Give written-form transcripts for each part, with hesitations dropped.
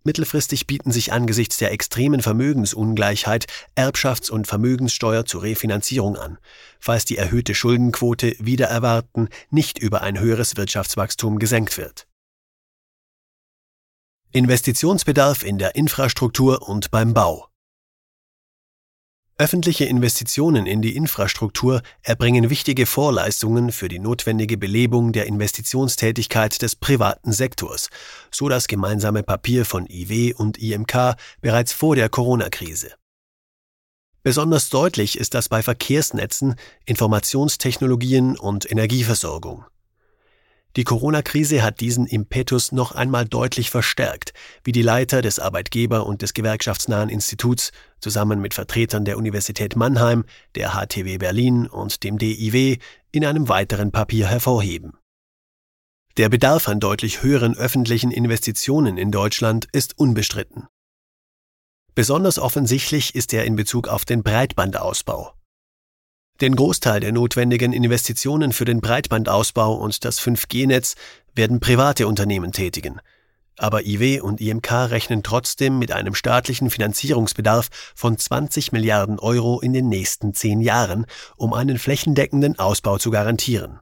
Mittelfristig bieten sich angesichts der extremen Vermögensungleichheit Erbschafts- und Vermögenssteuer zur Refinanzierung an, falls die erhöhte Schuldenquote wider Erwarten nicht über ein höheres Wirtschaftswachstum gesenkt wird. Investitionsbedarf in der Infrastruktur und beim Bau. Öffentliche Investitionen in die Infrastruktur erbringen wichtige Vorleistungen für die notwendige Belebung der Investitionstätigkeit des privaten Sektors, so das gemeinsame Papier von IW und IMK bereits vor der Corona-Krise. Besonders deutlich ist das bei Verkehrsnetzen, Informationstechnologien und Energieversorgung. Die Corona-Krise hat diesen Impetus noch einmal deutlich verstärkt, wie die Leiter des Arbeitgeber- und des gewerkschaftsnahen Instituts zusammen mit Vertretern der Universität Mannheim, der HTW Berlin und dem DIW in einem weiteren Papier hervorheben. Der Bedarf an deutlich höheren öffentlichen Investitionen in Deutschland ist unbestritten. Besonders offensichtlich ist er in Bezug auf den Breitbandausbau. Den Großteil der notwendigen Investitionen für den Breitbandausbau und das 5G-Netz werden private Unternehmen tätigen. Aber IW und IMK rechnen trotzdem mit einem staatlichen Finanzierungsbedarf von 20 Milliarden Euro in den nächsten 10 Jahren, um einen flächendeckenden Ausbau zu garantieren.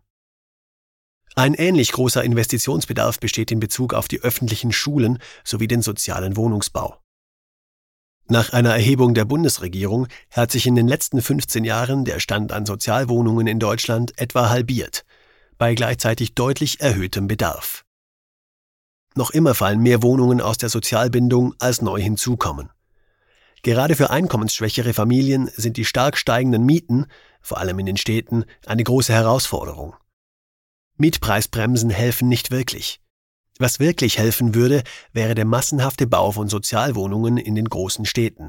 Ein ähnlich großer Investitionsbedarf besteht in Bezug auf die öffentlichen Schulen sowie den sozialen Wohnungsbau. Nach einer Erhebung der Bundesregierung hat sich in den letzten 15 Jahren der Stand an Sozialwohnungen in Deutschland etwa halbiert, bei gleichzeitig deutlich erhöhtem Bedarf. Noch immer fallen mehr Wohnungen aus der Sozialbindung, als neu hinzukommen. Gerade für einkommensschwächere Familien sind die stark steigenden Mieten, vor allem in den Städten, eine große Herausforderung. Mietpreisbremsen helfen nicht wirklich. Was wirklich helfen würde, wäre der massenhafte Bau von Sozialwohnungen in den großen Städten.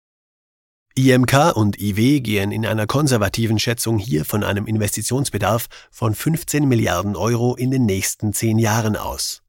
IMK und IW gehen in einer konservativen Schätzung hier von einem Investitionsbedarf von 15 Milliarden Euro in den nächsten 10 Jahren aus.